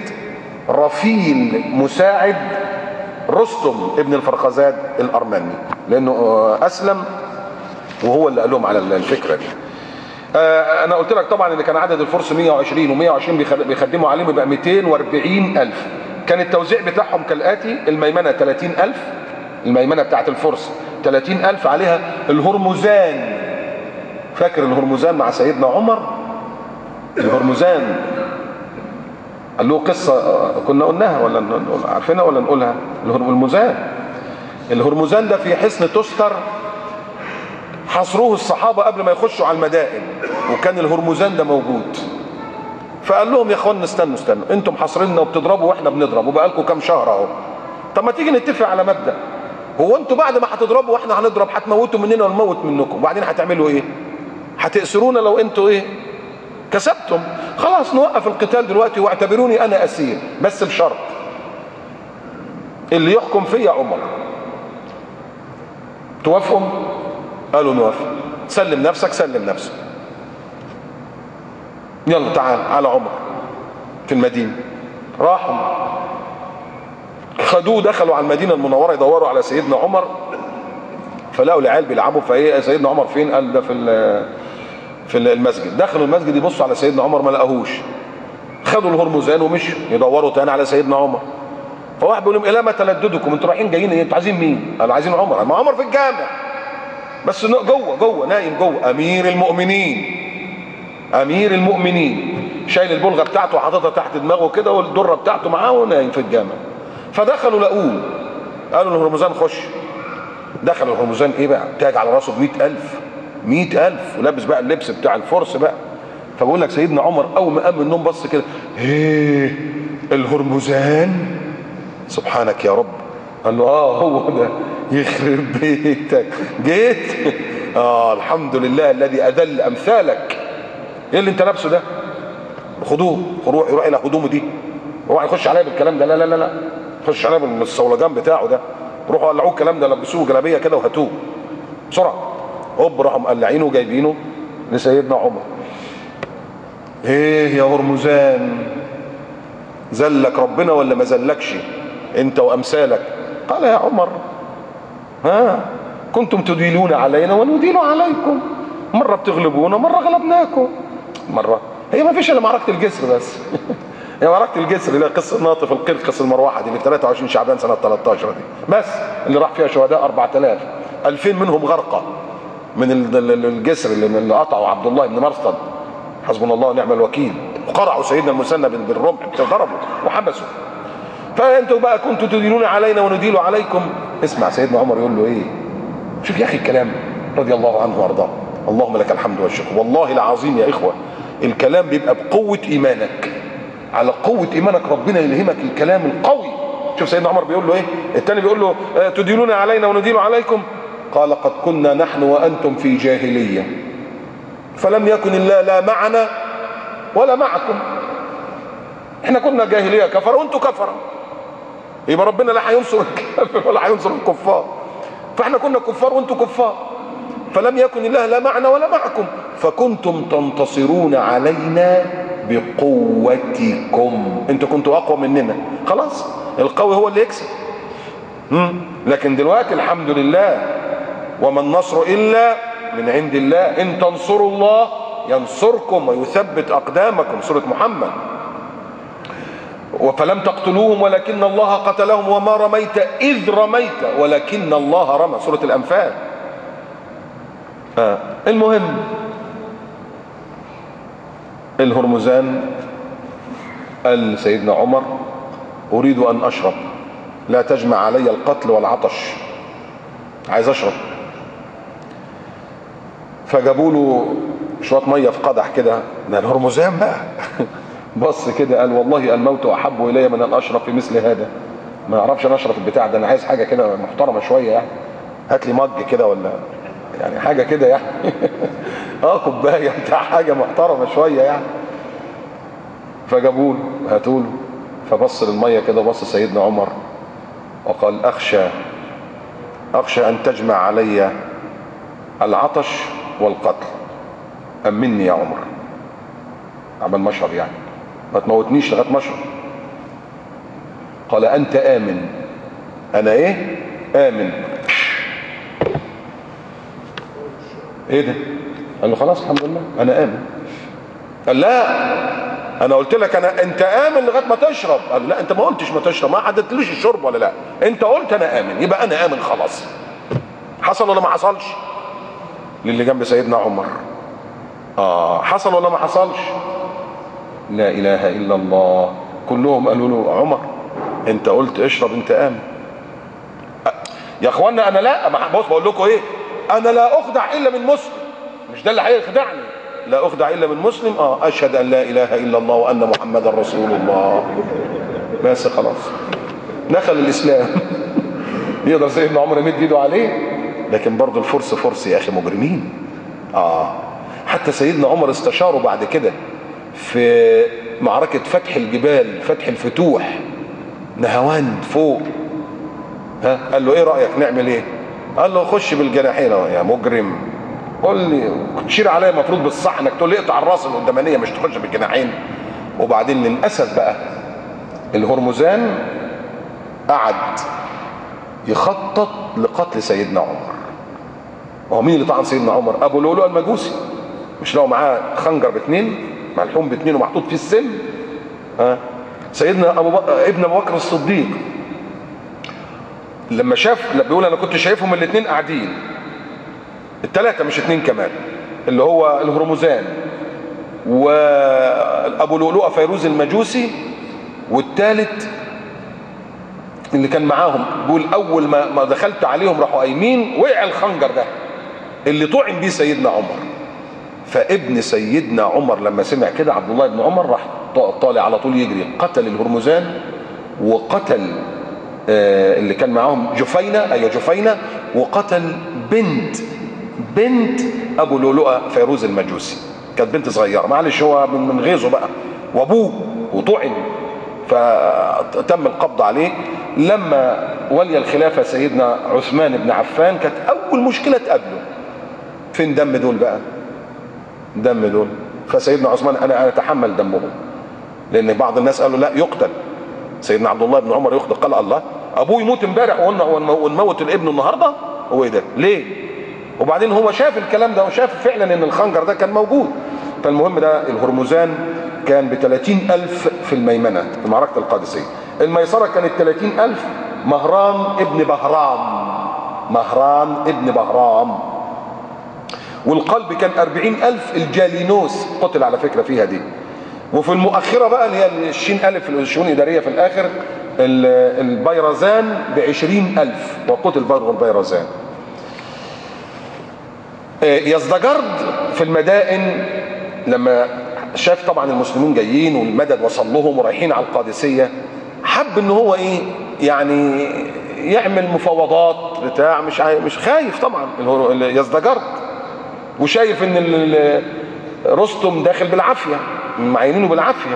رفيل مساعد رستم ابن الفرخزاد الارمني، لانه اسلم وهو اللي قال لهم على الفكره دي. انا قلت لك طبعا ان كان عدد الفرس 120 و120 بيخدموا عليهم يبقى 240,000. كان التوزيع بتاعهم كالاتي: الميمنه 30,000، الميمنه بتاعت الفرس 30,000، عليها الهرمزان. فاكر الهرمزان مع سيدنا عمر؟ الهرمزان قال له قصه كنا قلناها ولا عارفينها ولا نقولها؟ الهرمزان ده في حصن تستر حصروه الصحابه قبل ما يخشوا على المدائن، وكان الهرمزان ده موجود. فقال لهم يا اخوانا استنوا انتم حاصريننا وبتضربوا واحنا بنضرب وبقى لكم كام شهر اهو، طب ما تيجي نتفق على مبدا، هو انتوا بعد ما هتضربوا واحنا هنضرب هتموتوا مننا ونموت منكم، وبعدين هتعملوا ايه؟ هتأسرونا لو انتوا كسبتم. خلاص نوقف القتال دلوقتي واعتبروني انا اسير، بس بشرط اللي يحكم فيا عمر. توافقوا؟ قالوا نوافق. سلم نفسك سلم نفسك، يلا تعال على عمر في المدينه. راحوا خدوه دخلوا على المدينه المنوره يدوروا على سيدنا عمر، فلقوا العيال بيلعبوا. سيدنا عمر فين؟ قال ده في المسجد. دخلوا المسجد يبصوا على سيدنا عمر ما لقاهوش، خدوا الهرمزان ومشوا يدوروا تاني على سيدنا عمر. فواحد بيقول لهم الى ما تلددكم، انتوا رايحين جايين انتوا عايزين مين؟ قالوا عايزين عمر. ما عمر في الجامع بس جوه نايم جوه، امير المؤمنين شايل البلغه بتاعته وحاططها تحت دماغه كده والدره بتاعته معاه ونايم في الجامع. فدخلوا لقوه، قالوا الهرمزان خش. دخل الهرمزان بقى؟ تاج على راسه ب100,000 ولابس بقى اللبس بتاع الفرس بقى. فبقول لك سيدنا عمر اول ما قام من النوم بص كده، الهرمزان سبحانك يا رب. قال له هو ده، يخرب بيتك جيت. الحمد لله الذي اذل امثالك. ايه اللي انت لابسه ده؟ خدوه يروح الى هدومه دي، اوعى يخش عليا بالكلام ده، لا خش عليا بالصولجان بتاعه ده. روحوا قلعوه الكلام ده، لبسوه جلابيه كده وهاتوه بسرعه. هوب راحوا مقلعينه وجايبينه لسيدنا عمر. يا هرمزان، ذلك ربنا ولا ما ذلكش انت وامثالك؟ قال يا عمر كنتم تديلون علينا ونديل عليكم، مرة بتغلبونا مرة غلبناكم. مرة هي ما فيش الا معركة الجسر بس هي معركة الجسر اللي قصة ناطف القرقس المروحة دي اللي في 23 شعبان سنة 13 دي بس، اللي راح فيها شهداء 4000، 2000 منهم غرقة من الجسر اللي قطعوا عبد الله بن مرصد، حسبنا الله ونعم الوكيل، وقرعوا سيدنا المثنى بالرمح، ضربوا وحبسوا. فانتوا بقى كنتوا تدينون علينا ونديل عليكم. اسمع سيدنا عمر يقول له ايه، شوف يا اخي الكلام رضي الله عنه وارضاه، اللهم لك الحمد والشكر. والله العظيم يا اخوه الكلام بيبقى بقوه ايمانك، على قوه ايمانك ربنا يلهمك الكلام القوي. شوف سيدنا عمر بيقول له ايه، الثاني بيقول له تدينون علينا ونديل عليكم، قال قد كنا نحن وانتم في جاهليه فلم يكن الله لا معنا ولا معكم. احنا كنا جاهليه كفر وانتم كفره، يبقى ربنا لا هينصر الكافر ولا هينصر الكفار، فاحنا كنا كفار وانتم كفار. فلم يكن الله لا معنا ولا معكم فكنتم تنتصرون علينا بقوتكم، انتوا كنتوا اقوى مننا، خلاص القوي هو اللي يكسب. لكن دلوقتي الحمد لله وما النصر الا من عند الله، ان تنصروا الله ينصركم ويثبت اقدامكم، سورة محمد. فلم تقتلوهم ولكن الله قتلهم وما رميت اذ رميت ولكن الله رمى، سورة الانفال. المهم الهرمزان قال سيدنا عمر اريد ان اشرب، لا تجمع علي القتل والعطش، عايز اشرب. فجابوا له شويه ميه في قدح كده، ده الهرمزان بقى بص كده قال والله الموت احب الي من ان اشرب في مثل هذا، ما اعرفش انا اشرب البتاع ده، انا عايز حاجه كده محترمه شويه يعني، هات لي مج كده ولا يعني حاجه كده يعني كوبايه بتاع حاجه محترمه شويه يعني. فجابوا له هاتوا له، فبص للميه كده، بص سيدنا عمر وقال اخشى ان تجمع علي العطش والقتل، امني يا عمر عمل مشهر يعني، ما تموتنيش لغايه مشهر. قال انت امن، انا ايه امن. ايه ده؟ قال له خلاص الحمد لله انا امن. قال لا انا قلت لك انت امن لغايه ما تشرب. قال لا انت ما قلتش ما تشرب، ما حددتليش الشرب ولا لا، انت قلت انا امن، يبقى انا امن خلاص. حصل ولا ما حصلش؟ للي جنب سيدنا عمر حصل ولا ما حصلش؟ لا اله الا الله. كلهم قالوا له عمر انت قلت اشرب انت امن. يا اخوانا انا لا، بص بقول لكم ايه، انا لا اخدع الا من مسلم، مش ده اللي هيخدعني، لا اخدع الا من مسلم. اشهد ان لا اله الا الله وان محمدا رسول الله، بس خلاص دخل الاسلام يقدر سيدنا عمر يمد ايده عليه؟ لكن برضه الفرس فرس يا اخي مجرمين. حتى سيدنا عمر استشاروا بعد كده في معركة فتح الجبال، فتح الفتوح، نهاوند فوق، قال له ايه رأيك نعمل ايه؟ قال له خش بالجناحين يا مجرم، قول لي تشير عليا المفروض بالصح انك تقول لي اقطع الراس القدامانيه مش تخش بالجناحين. وبعدين للاسف بقى الهرمزان قعد يخطط لقتل سيدنا عمر. وهو مين اللي طعن سيدنا عمر؟ ابو لؤلؤ المجوسي، مش لو معاه خنجر باتنين ملحوم باتنين ومحطوط فيه السم؟ سيدنا ابن ابو بكر الصديق لما شاف، بيقول انا كنت شايفهم الاثنين قاعدين، الثلاثه مش اثنين كمان، اللي هو الهرمزان وابو لؤلؤ فيروز المجوسي والثالث اللي كان معاهم، بيقول اول ما دخلت عليهم راحوا قايمين، وقع الخنجر ده اللي طعن بيه سيدنا عمر. فابن سيدنا عمر لما سمع كده عبد الله بن عمر راح طالع على طول يجري، قتل الهرمزان وقتل اللي كان معاهم جفينة، وقتل بنت ابو لؤلؤ فيروز المجوسي، كانت بنت صغيره معلش هو من غيظه بقى، وابوه وطعن، فتم القبض عليه. لما ولي الخلافه سيدنا عثمان بن عفان كانت اول مشكله تقابله فين دم دول بقى، دم دول. فسيدنا عثمان انا اتحمل دمهم، لان بعض الناس قالوا لا يقتل سيدنا عبد الله بن عمر، يقتل. قال الله ابوه يموت امبارح ونموت الابن النهارده؟ هو ايه ده ليه؟ وبعدين هو شاف الكلام ده وشاف فعلا ان الخنجر ده كان موجود. فالمهم ده الهرمزان كان ب30,000 في الميمنة في معركة القادسية. الميسرة كانت 30,000. مهران ابن بهرام، مهران ابن بهرام. والقلب كان 40,000. الجالينوس قتل على فكرة فيها دي. وفي المؤخرة بقى اللي هي 20,000 في الشؤون الإدارية في الآخر، البيرزان ب20,000 وقتل برضه البيرزان. يزدجرد في المدائن لما شاف طبعا المسلمين جايين والمدد وصل لهم ورايحين على القادسية، حب ان هو ايه يعني يعمل مفاوضات بتاع، مش خايف طبعا يزدجرد، وشايف ان رستم داخل بالعافية معينينه بالعافية.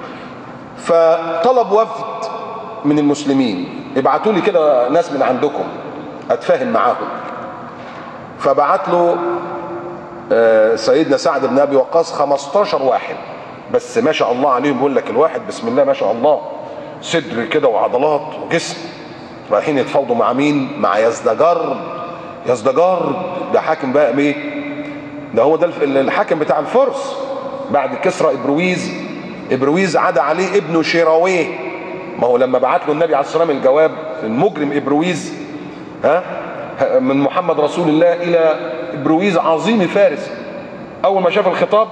فطلب وفد من المسلمين، ابعتوا لي كده ناس من عندكم اتفاهم معاهم. فبعت له سيدنا سعد بن ابي وقاص 15 واحد بس، ما شاء الله عليهم. بيقول لك الواحد بسم الله ما شاء الله، صدر كده وعضلات وجسم، رايحين يتفاوضوا مع مين؟ مع يزدجرد. يزدجرد ده حاكم بقى ايه؟ ده هو ده الحاكم بتاع الفرس بعد كسرى ابرويز. ابرويز عدا عليه ابنه شيراويه. ما هو لما بعت له النبي عليه الصلاه والسلام الجواب، المجرم ابرويز من محمد رسول الله الى ابرويز عظيم فارس، اول ما شاف الخطاب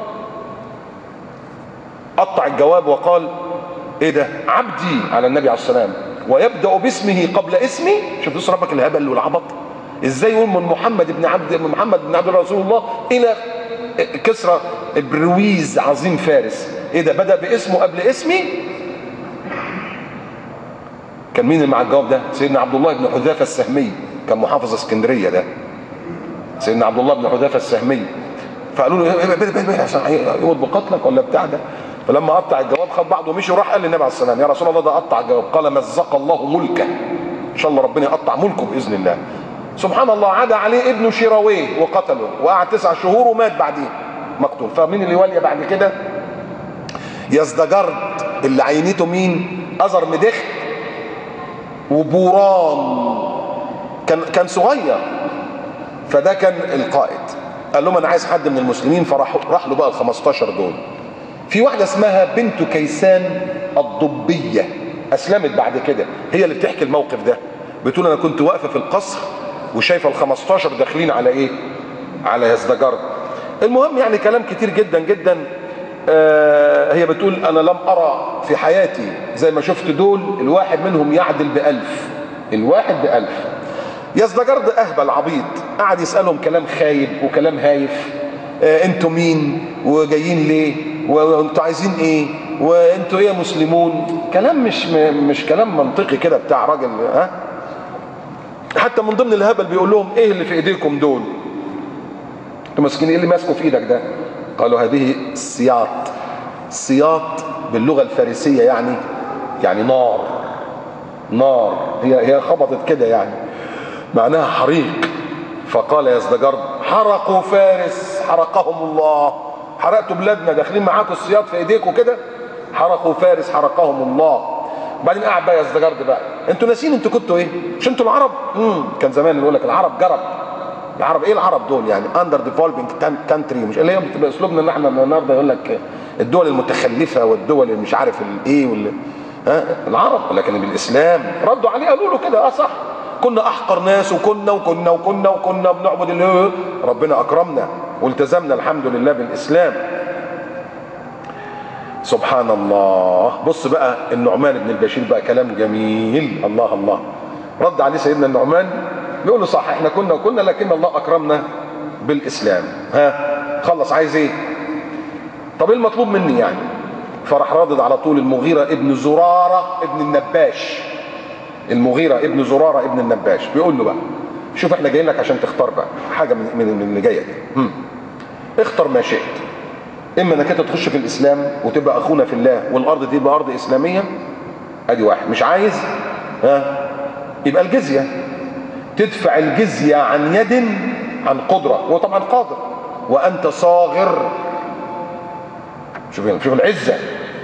قطع الجواب وقال ايه ده؟ عبدي على النبي عليه الصلاه والسلام ويبدا باسمه قبل اسمي. شوف بص ربك الهبل والعبط ازاي يقول من محمد بن عبد الله رسول الله الى كسرى ابرويز عظيم فارس. ايه ده؟ بدا باسمه قبل اسمي. كان مين اللي مع الجواب ده؟ سيدنا عبد الله بن حذافه السهمي، كان محافظ اسكندريه ده سيدنا عبد الله بن حذافه السهمي. فقالوا له عشان يقول بقتلك ولا بتاع ده. فلما قطع الجواب خد بعضه ومشي وراح قال للنبي عليه الصلاه والسلام يا رسول الله ده قطع الجواب. قال مزق الله ملكه، ان شاء الله ربنا يقطع ملكه باذن الله. سبحان الله، عدا عليه ابنه شيراويه وقتله وقعد 9 شهور ومات بعدين مقتول. فمين اللي ولي بعد كده؟ يزدجرد اللي عينته مين؟ أزر مدخت وبوران، كان صغير. فده كان القائد. قال لهم انا عايز حد من المسلمين، راح له بقى ال15 دول. في واحده اسمها بنت كيسان الضبيه اسلمت بعد كده، هي اللي بتحكي الموقف ده. بتقول انا كنت واقفه في القصر وشايفه ال15 داخلين على ايه؟ على يزدجرد. المهم يعني كلام كتير جدا جدا. هي بتقول انا لم ارى في حياتي زي ما شفت دول، الواحد منهم يعدل ب1000، الواحد ب1000. يزدجرد اهبل عبيط، قعد يسالهم كلام خايب وكلام هايف. انتوا مين وجايين ليه وانتوا عايزين ايه وانتوا ايه يا مسلمون؟ كلام مش كلام منطقي كده بتاع راجل. حتى من ضمن الهبل بيقول لهم ايه اللي في ايديكم دول؟ انتوا ماسكين ايه اللي ماسكه في ايدك ده؟ قالوا هذه السياط. السياط باللغه الفارسيه يعني نار. هي خبطت كده يعني معناها حريق. فقال يزدجرد حرقوا فارس حرقهم الله. حرقتوا بلادنا، داخلين معاكم السياط في ايديكم كده، حرقوا فارس حرقهم الله. وبعدين قاعد بقى يزدجرد بقى، انتوا ناسين انتوا كنتوا ايه؟ مش انتوا العرب؟ كان زمان يقول لك العرب جرب. العرب ايه العرب دول؟ يعني اندر ديفولبنج كانتري، مش اللي هي بتبقى اسلوبنا ان احنا النهارده يقول لك الدول المتخلفه والدول اللي مش عارف الايه العرب. لكن بالاسلام ردوا عليه قالوا له كده صح، كنا احقر ناس وكنا بنعبد اللي ربنا اكرمنا والتزمنا الحمد لله بالاسلام. سبحان الله. بص بقى النعمان بن البشير بقى كلام جميل. الله رد عليه سيدنا النعمان بيقول له صح احنا كنا لكن الله اكرمنا بالاسلام. خلص عايز ايه؟ طب ايه المطلوب مني يعني؟ فراح رادد على طول المغيرة ابن زرارة ابن النباش. المغيرة ابن زرارة ابن النباش بيقول له بقى شوف احنا جايين لك عشان تختار بقى حاجة من اللي جاية دي. اختر ما شئت، اما انك انت تخش في الاسلام وتبقى اخونا في الله والارض دي تبقى ارض اسلامية، ادي واحد. مش عايز يبقى الجزية، تدفع الجزية عن يد عن قدرة. هو طبعا قادر وانت صاغر. شوف العزة.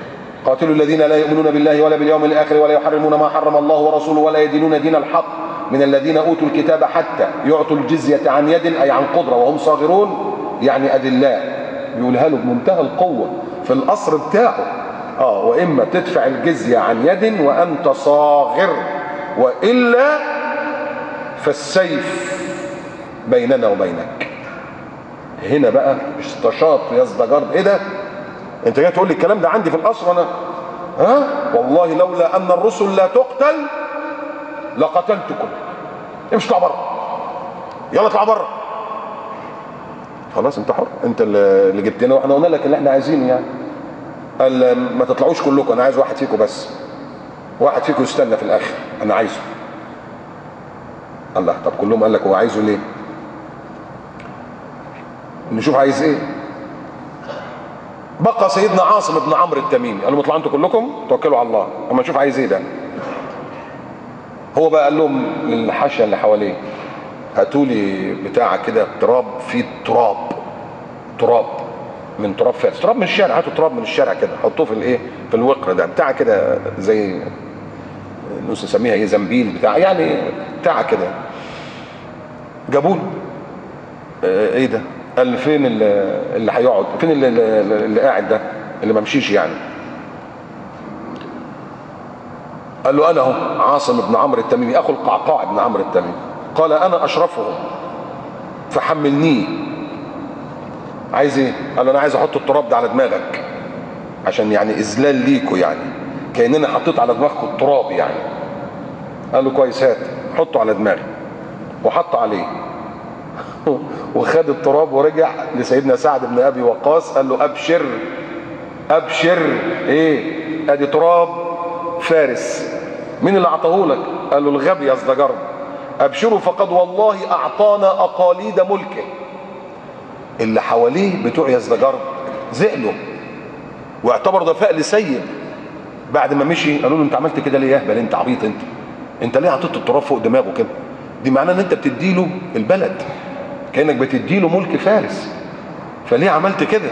قاتلوا الذين لا يؤمنون بالله ولا باليوم الآخر ولا يحرمون ما حرم الله ورسوله ولا يدينون دين الحق من الذين اوتوا الكتاب حتى يعطوا الجزيه عن يد، اي عن قدره وهم صاغرون، يعني ادلاء. بيقولها له بمنتهى القوه في القصر بتاعه. واما تدفع الجزيه عن يد وانت صاغر، والا فالسيف بيننا وبينك. هنا بقى استشاط يزدجرد. ايه ده؟ انت جاي تقول لي الكلام ده عندي في القصر؟ انا والله لولا ان الرسل لا تقتل لقتلتكم. امشي اطلع بره، يلا اطلع بره. خلاص انت حر، انت اللي جبتنا واحنا قلنا لك اللي احنا عايزينه يعني. قال ما تطلعوش كلكم، انا عايز واحد فيكم بس، واحد فيكم يستنى في الاخر، انا عايزه. الله، طب كلهم قال لك هو عايزه ليه؟ نشوف عايز ايه. بقى سيدنا عاصم بن عمرو التميمي، قال لهم اطلعوا انتوا كلكم توكلوا على الله اما نشوف عايز ايه ده. هو بقى قال لهم للحاشيه اللي حواليه هاتوا لي بتاع كده تراب، فيه تراب من تراب فارس، تراب من الشارع، هاتوا تراب من الشارع كده حطوه في الايه، في الوقر ده، بتاع كده زي الناس نسميها ايه، زنبيل بتاع يعني، بتاع كده. جابوا له ايه ده؟ قال فين اللي هيقعد؟ فين اللي قاعد ده اللي ما مشيش يعني؟ قال له انا اهو، عاصم بن عمرو التميمي اخو القعقاع بن عمرو التميمي. قال انا اشرفهم فحملنيه. عايز ايه؟ قال له انا عايز احط التراب ده على دماغك عشان يعني اذلال ليكوا، يعني كاننا حطيت على دماغكم التراب يعني. قال له كويس هات، حطه على دماغي. وحط عليه وخد التراب ورجع لسيدنا سعد بن ابي وقاص قال له ابشر ابشر، ايه ادي تراب فارس. مين اللي اعطاه لك؟ قال له الغبي يزدجرد. ابشروا فقد والله اعطانا اقاليد ملكه. اللي حواليه بتوع يزدجرد زعلوا واعتبروا ده فعل سيء. بعد ما مشي قالوا له انت عملت كده ليه يا اهبل، انت عبيط، انت ليه حطيت التراب فوق دماغه كده؟ دي معناه ان انت بتديله البلد، كانك بتديله ملك فارس، فليه عملت كده؟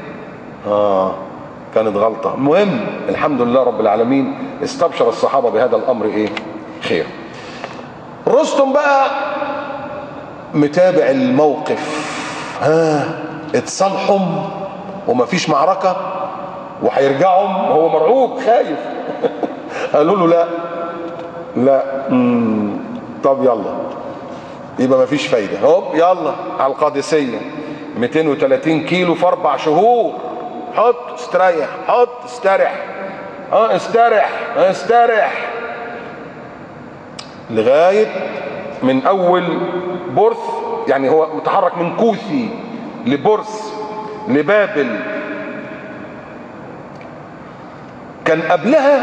كانت غلطه. المهم الحمد لله رب العالمين استبشر الصحابه بهذا الامر ايه؟ خير. رستم بقى متابع الموقف، اتصالحوا ومفيش معركه وهيرجعوا وهو مرعوب خايف. قالوا له لا طب يلا، يبقى مفيش فايده. هوب يلا على القادسيه، 230 كيلو في 4 شهور. حط استريح، حط استرح، استرح لغايه من اول برث. يعني هو متحرك من كوثي لبرث لبابل. كان قبلها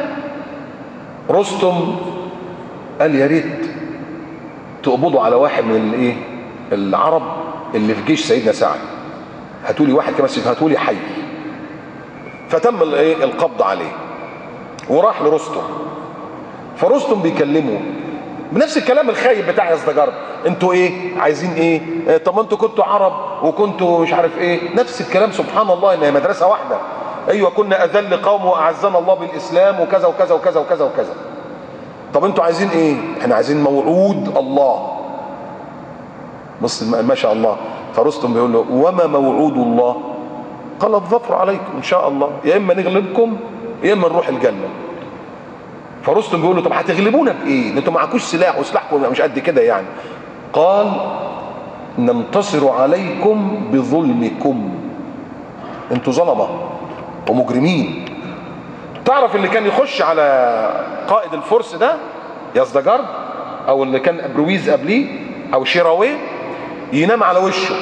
رستم قال يا ريت تقبضوا على واحد من الايه العرب اللي في جيش سيدنا سعد، هاتوا لي واحد كمان، هاتوا لي حي. فتم الايه القبض عليه وراح لرستم. فرستم بيكلمه بنفس الكلام الخايب بتاع يزدجرد، انتوا ايه عايزين ايه؟ طب ما انتوا كنتوا عرب وكنتوا مش عارف ايه، نفس الكلام. سبحان الله ان هي مدرسه واحده. ايوه كنا اذل قوم واعزنا الله بالاسلام وكذا وكذا وكذا وكذا وكذا. طب انتوا عايزين ايه؟ احنا عايزين موعود الله. بص ما شاء الله. فرستم بيقول له وما موعود الله؟ قال الظفر عليكم ان شاء الله، يا اما نغلبكم يا اما نروح الجنه. فرستم بيقول له طب هتغلبونا بايه؟ انتوا معكوش سلاح وسلاحكم مش قد كده يعني. قال ننتصر عليكم بظلمكم، انتوا ظلمه ومجرمين. تعرف اللي كان يخش على قائد الفرس ده يزدجرد، او اللي كان ابرويز قبليه او شيراويه، ينام على وشه.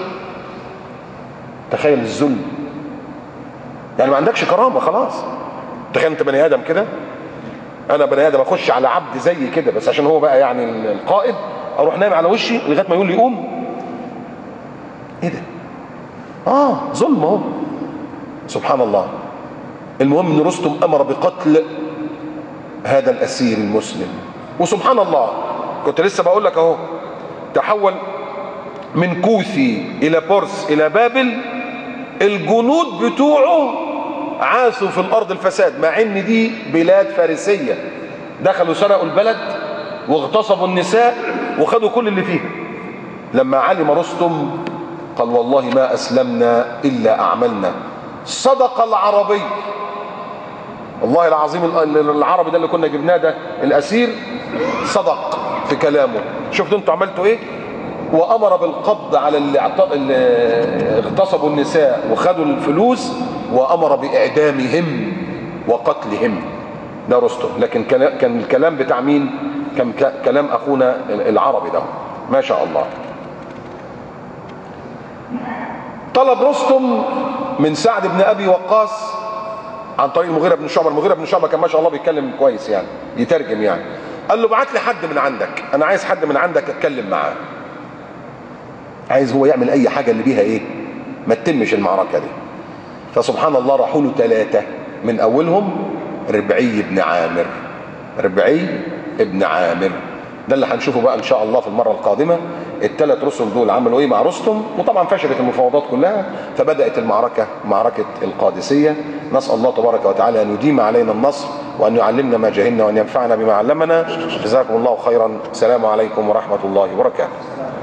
تخيل الذل، يعني ما عندكش كرامه خلاص. تخيل انت بني ادم كده، انا بني ادم اخش على عبد زي كده بس عشان هو بقى يعني القائد، اروح نايم على وشي لغايه ما يقول لي قوم. ايه ده؟ ظلم اهو. سبحان الله. المهم ان رستم امر بقتل هذا الاسير المسلم. وسبحان الله كنت لسه بقول لك اهو، تحول من كوثي الى بورس الى بابل. الجنود بتوعه عاثوا في الارض الفساد، مع ان دي بلاد فارسيه. دخلوا سرقوا البلد واغتصبوا النساء وخدوا كل اللي فيها. لما علم رستم قال والله ما أسلمنا إلا أعملنا. صدق العربي، والله العظيم العربي ده اللي كنا جبناه ده الأسير صدق في كلامه. شفتوا انتوا عملتوا ايه؟ وأمر بالقبض على اللي اغتصبوا النساء وخدوا الفلوس، وأمر بإعدامهم وقتلهم. ده رستم. لكن كان الكلام بتاع مين؟ كان كلام أخونا العربي ده. ما شاء الله. طلب رستم من سعد بن أبي وقاص عن طريق المغيرة بن شعبة. المغيرة بن شعبة كان ما شاء الله بيتكلم كويس يعني، يترجم يعني. قال له ابعت لي حد من عندك، أنا عايز حد من عندك أتكلم معاه. عايز هو يعمل أي حاجة اللي بيها إيه؟ ما تتمش المعركة دي. فسبحان الله راحوا له 3 من أولهم ربعي بن عامر. ربعي بن عامر ده اللي هنشوفه بقى ان شاء الله في المره القادمه. ال3 رسل دول عملوا ايه مع رستم، وطبعا فشلت المفاوضات كلها، فبدات المعركه معركه القادسيه. نسال الله تبارك وتعالى ان يديم علينا النصر، وان يعلمنا ما جهلنا، وان ينفعنا بما علمنا. جزاكم الله خيرا. السلام عليكم ورحمه الله وبركاته.